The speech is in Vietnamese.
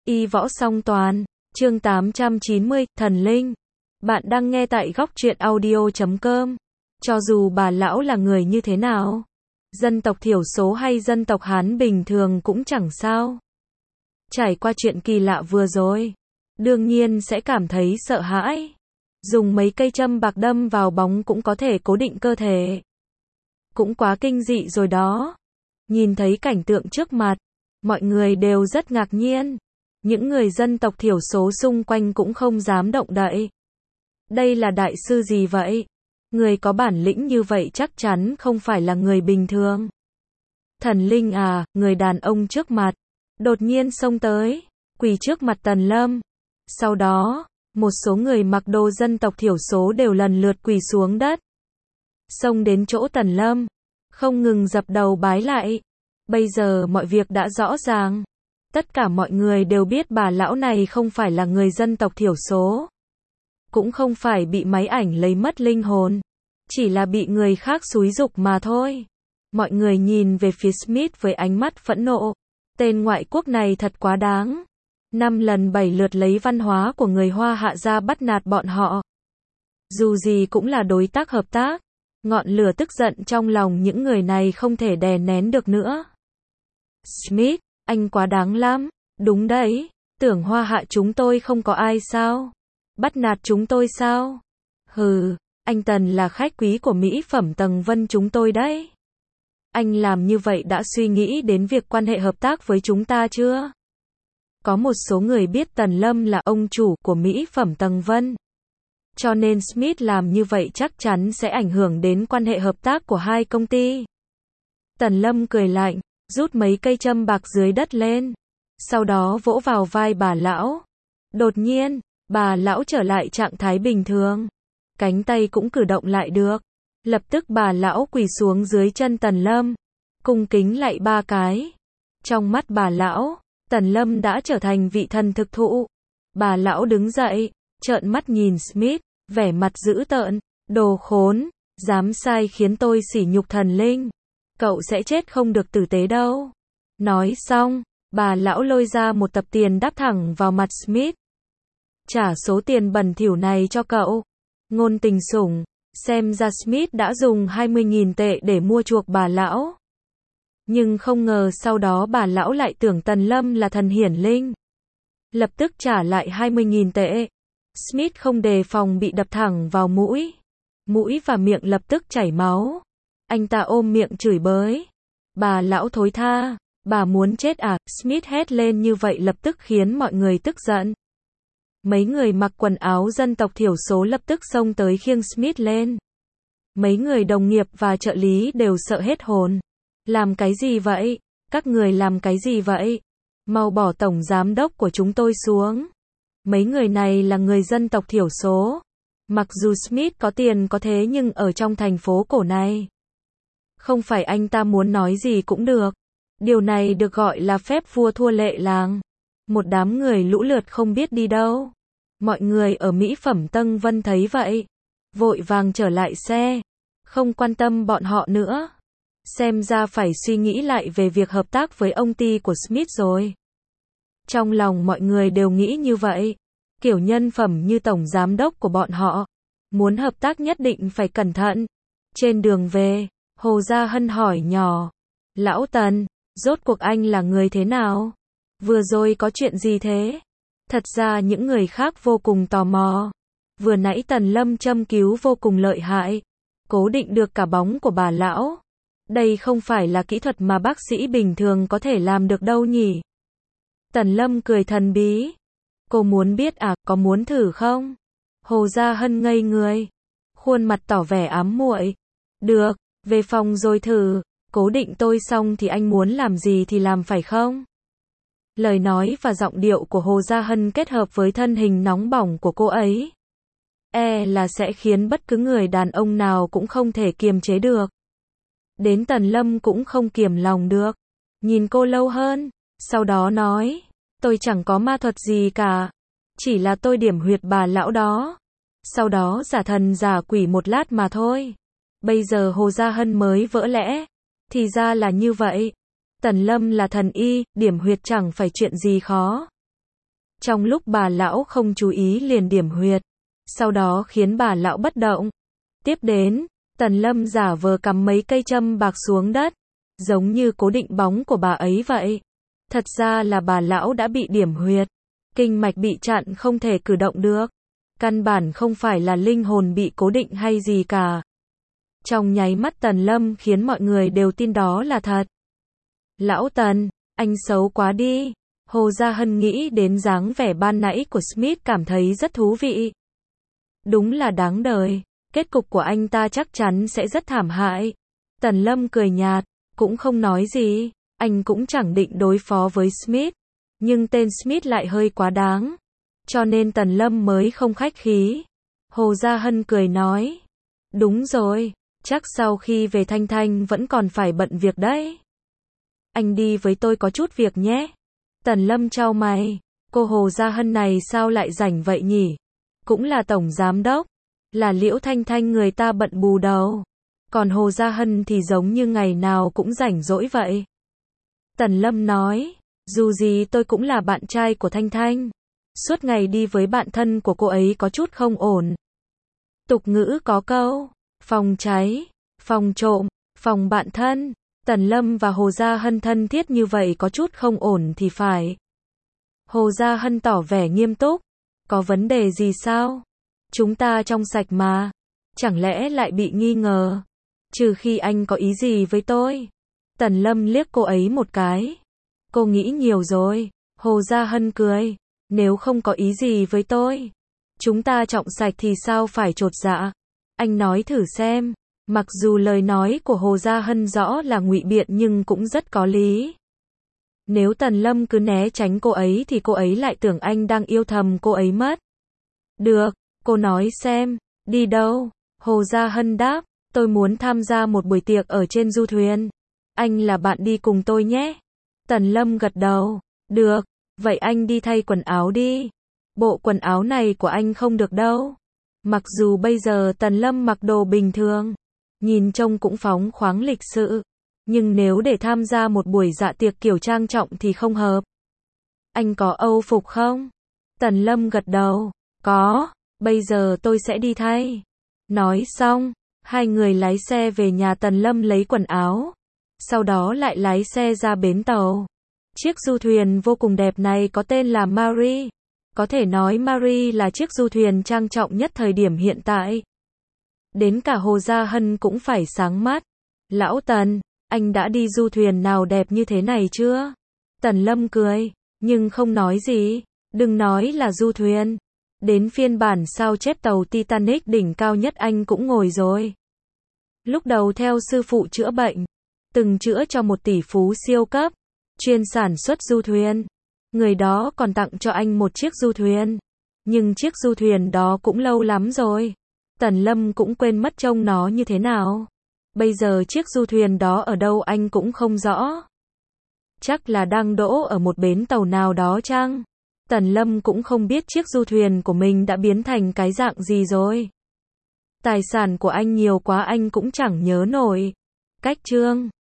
Y võ song toàn, chương 890, thần linh. Bạn đang nghe tại góc truyện audio.com. Cho dù bà lão là người như thế nào, dân tộc thiểu số hay dân tộc Hán bình thường cũng chẳng sao. Trải qua chuyện kỳ lạ vừa rồi, đương nhiên sẽ cảm thấy sợ hãi. Dùng mấy cây châm bạc đâm vào bóng cũng có thể cố định cơ thể. Cũng quá kinh dị rồi đó. Nhìn thấy cảnh tượng trước mặt, mọi người đều rất ngạc nhiên. Những người dân tộc thiểu số xung quanh cũng không dám động đậy. Đây là đại sư gì vậy? Người có bản lĩnh như vậy chắc chắn không phải là người bình thường. Thần linh à, người đàn ông trước mặt đột nhiên xông tới, quỳ trước mặt Tần Lâm. Sau đó, một số người mặc đồ dân tộc thiểu số đều lần lượt quỳ xuống đất. Xông đến chỗ Tần Lâm, không ngừng dập đầu bái lại. Bây giờ mọi việc đã rõ ràng. Tất cả mọi người đều biết bà lão này không phải là người dân tộc thiểu số. Cũng không phải bị máy ảnh lấy mất linh hồn. Chỉ là bị người khác xúi giục mà thôi. Mọi người nhìn về phía Smith với ánh mắt phẫn nộ. Tên ngoại quốc này thật quá đáng. 5 lần 7 lượt lấy văn hóa của người Hoa Hạ ra bắt nạt bọn họ. Dù gì cũng là đối tác hợp tác. Ngọn lửa tức giận trong lòng những người này không thể đè nén được nữa. Smith, anh quá đáng lắm. Đúng đấy, tưởng Hoa Hạ chúng tôi không có ai sao? Bắt nạt chúng tôi sao? Hừ, anh Tần là khách quý của mỹ phẩm Tầng Vân chúng tôi đấy. Anh làm như vậy đã suy nghĩ đến việc quan hệ hợp tác với chúng ta chưa? Có một số người biết Tần Lâm là ông chủ của mỹ phẩm Tầng Vân. Cho nên Smith làm như vậy chắc chắn sẽ ảnh hưởng đến quan hệ hợp tác của hai công ty. Tần Lâm cười lạnh, rút mấy cây châm bạc dưới đất lên. Sau đó vỗ vào vai bà lão. Đột nhiên, bà lão trở lại trạng thái bình thường. Cánh tay cũng cử động lại được. Lập tức bà lão quỳ xuống dưới chân Tần Lâm. Cung kính lạy 3 cái. Trong mắt bà lão, Tần Lâm đã trở thành vị thần thực thụ. Bà lão đứng dậy, trợn mắt nhìn Smith, vẻ mặt dữ tợn. Đồ khốn, dám sai khiến tôi sỉ nhục thần linh. Cậu sẽ chết không được tử tế đâu. Nói xong, bà lão lôi ra một tập tiền đắp thẳng vào mặt Smith. Trả số tiền bẩn thỉu này cho cậu. Ngôn tình sủng, xem ra Smith đã dùng 20.000 tệ để mua chuộc bà lão. Nhưng không ngờ sau đó bà lão lại tưởng Tần Lâm là thần hiển linh. Lập tức trả lại 20.000 tệ. Smith không đề phòng bị đập thẳng vào mũi. Mũi và miệng lập tức chảy máu. Anh ta ôm miệng chửi bới. Bà lão thối tha, bà muốn chết à? Smith hét lên như vậy lập tức khiến mọi người tức giận. Mấy người mặc quần áo dân tộc thiểu số lập tức xông tới khiêng Smith lên. Mấy người đồng nghiệp và trợ lý đều sợ hết hồn. Làm cái gì vậy? Các người làm cái gì vậy? Mau bỏ tổng giám đốc của chúng tôi xuống. Mấy người này là người dân tộc thiểu số. Mặc dù Smith có tiền có thế nhưng ở trong thành phố cổ này, không phải anh ta muốn nói gì cũng được. Điều này được gọi là phép vua thua lệ làng. Một đám người lũ lượt không biết đi đâu. Mọi người ở mỹ phẩm Tầng Vân thấy vậy, vội vàng trở lại xe, không quan tâm bọn họ nữa. Xem ra phải suy nghĩ lại về việc hợp tác với ông ty của Smith rồi. Trong lòng mọi người đều nghĩ như vậy. Kiểu nhân phẩm như tổng giám đốc của bọn họ, muốn hợp tác nhất định phải cẩn thận. Trên đường về, Hồ Gia Hân hỏi nhỏ. Lão Tần, rốt cuộc anh là người thế nào? Vừa rồi có chuyện gì thế? Thật ra những người khác vô cùng tò mò. Vừa nãy Tần Lâm châm cứu vô cùng lợi hại. Cố định được cả bóng của bà lão. Đây không phải là kỹ thuật mà bác sĩ bình thường có thể làm được đâu nhỉ? Tần Lâm cười thần bí. Cô muốn biết à, có muốn thử không? Hồ Gia Hân ngây người. Khuôn mặt tỏ vẻ ám muội. Được, về phòng rồi thử. Cố định tôi xong thì anh muốn làm gì thì làm phải không? Lời nói và giọng điệu của Hồ Gia Hân kết hợp với thân hình nóng bỏng của cô ấy, là sẽ khiến bất cứ người đàn ông nào cũng không thể kiềm chế được. Đến Tần Lâm cũng không kiềm lòng được. Nhìn cô lâu hơn, sau đó nói, tôi chẳng có ma thuật gì cả. Chỉ là tôi điểm huyệt bà lão đó. Sau đó giả thần giả quỷ một lát mà thôi. Bây giờ Hồ Gia Hân mới vỡ lẽ. Thì ra là như vậy. Tần Lâm là thần y, điểm huyệt chẳng phải chuyện gì khó. Trong lúc bà lão không chú ý liền điểm huyệt, sau đó khiến bà lão bất động. Tiếp đến, Tần Lâm giả vờ cắm mấy cây châm bạc xuống đất, giống như cố định bóng của bà ấy vậy. Thật ra là bà lão đã bị điểm huyệt, kinh mạch bị chặn không thể cử động được. Căn bản không phải là linh hồn bị cố định hay gì cả. Trong nháy mắt Tần Lâm khiến mọi người đều tin đó là thật. Lão Tần, anh xấu quá đi. Hồ Gia Hân nghĩ đến dáng vẻ ban nãy của Smith cảm thấy rất thú vị. Đúng là đáng đời, kết cục của anh ta chắc chắn sẽ rất thảm hại. Tần Lâm cười nhạt, cũng không nói gì, anh cũng chẳng định đối phó với Smith, nhưng tên Smith lại hơi quá đáng, cho nên Tần Lâm mới không khách khí. Hồ Gia Hân cười nói, đúng rồi, chắc sau khi về Thanh Thanh vẫn còn phải bận việc đấy. Anh đi với tôi có chút việc nhé. Tần Lâm chau mày, cô Hồ Gia Hân này sao lại rảnh vậy nhỉ? Cũng là tổng giám đốc, là Liễu Thanh Thanh người ta bận bù đầu. Còn Hồ Gia Hân thì giống như ngày nào cũng rảnh rỗi vậy. Tần Lâm nói, dù gì tôi cũng là bạn trai của Thanh Thanh. Suốt ngày đi với bạn thân của cô ấy có chút không ổn. Tục ngữ có câu, phòng cháy, phòng trộm, phòng bạn thân. Tần Lâm và Hồ Gia Hân thân thiết như vậy có chút không ổn thì phải. Hồ Gia Hân tỏ vẻ nghiêm túc. Có vấn đề gì sao? Chúng ta trong sạch mà. Chẳng lẽ lại bị nghi ngờ? Trừ khi anh có ý gì với tôi. Tần Lâm liếc cô ấy một cái. Cô nghĩ nhiều rồi. Hồ Gia Hân cười. Nếu không có ý gì với tôi, chúng ta trọng sạch thì sao phải chột dạ? Anh nói thử xem. Mặc dù lời nói của Hồ Gia Hân rõ là ngụy biện nhưng cũng rất có lý. Nếu Tần Lâm cứ né tránh cô ấy thì cô ấy lại tưởng anh đang yêu thầm cô ấy mất. Được, cô nói xem, đi đâu? Hồ Gia Hân đáp, tôi muốn tham gia một buổi tiệc ở trên du thuyền. Anh là bạn đi cùng tôi nhé. Tần Lâm gật đầu, được, vậy anh đi thay quần áo đi. Bộ quần áo này của anh không được đâu. Mặc dù bây giờ Tần Lâm mặc đồ bình thường, nhìn trông cũng phóng khoáng lịch sự, nhưng nếu để tham gia một buổi dạ tiệc kiểu trang trọng thì không hợp. Anh có Âu phục không? Tần Lâm gật đầu, có, bây giờ tôi sẽ đi thay. Nói xong, hai người lái xe về nhà Tần Lâm lấy quần áo, sau đó lại lái xe ra bến tàu. Chiếc du thuyền vô cùng đẹp này có tên là Marie. Có thể nói Marie là chiếc du thuyền trang trọng nhất thời điểm hiện tại. Đến cả Hồ Gia Hân cũng phải sáng mắt. Lão Tần, anh đã đi du thuyền nào đẹp như thế này chưa? Tần Lâm cười, nhưng không nói gì. Đừng nói là du thuyền. Đến phiên bản sao chép tàu Titanic đỉnh cao nhất anh cũng ngồi rồi. Lúc đầu theo sư phụ chữa bệnh, từng chữa cho một tỷ phú siêu cấp, chuyên sản xuất du thuyền. Người đó còn tặng cho anh một chiếc du thuyền. Nhưng chiếc du thuyền đó cũng lâu lắm rồi. Tần Lâm cũng quên mất trông nó như thế nào. Bây giờ chiếc du thuyền đó ở đâu anh cũng không rõ. Chắc là đang đỗ ở một bến tàu nào đó chăng? Tần Lâm cũng không biết chiếc du thuyền của mình đã biến thành cái dạng gì rồi. Tài sản của anh nhiều quá anh cũng chẳng nhớ nổi. Cách chương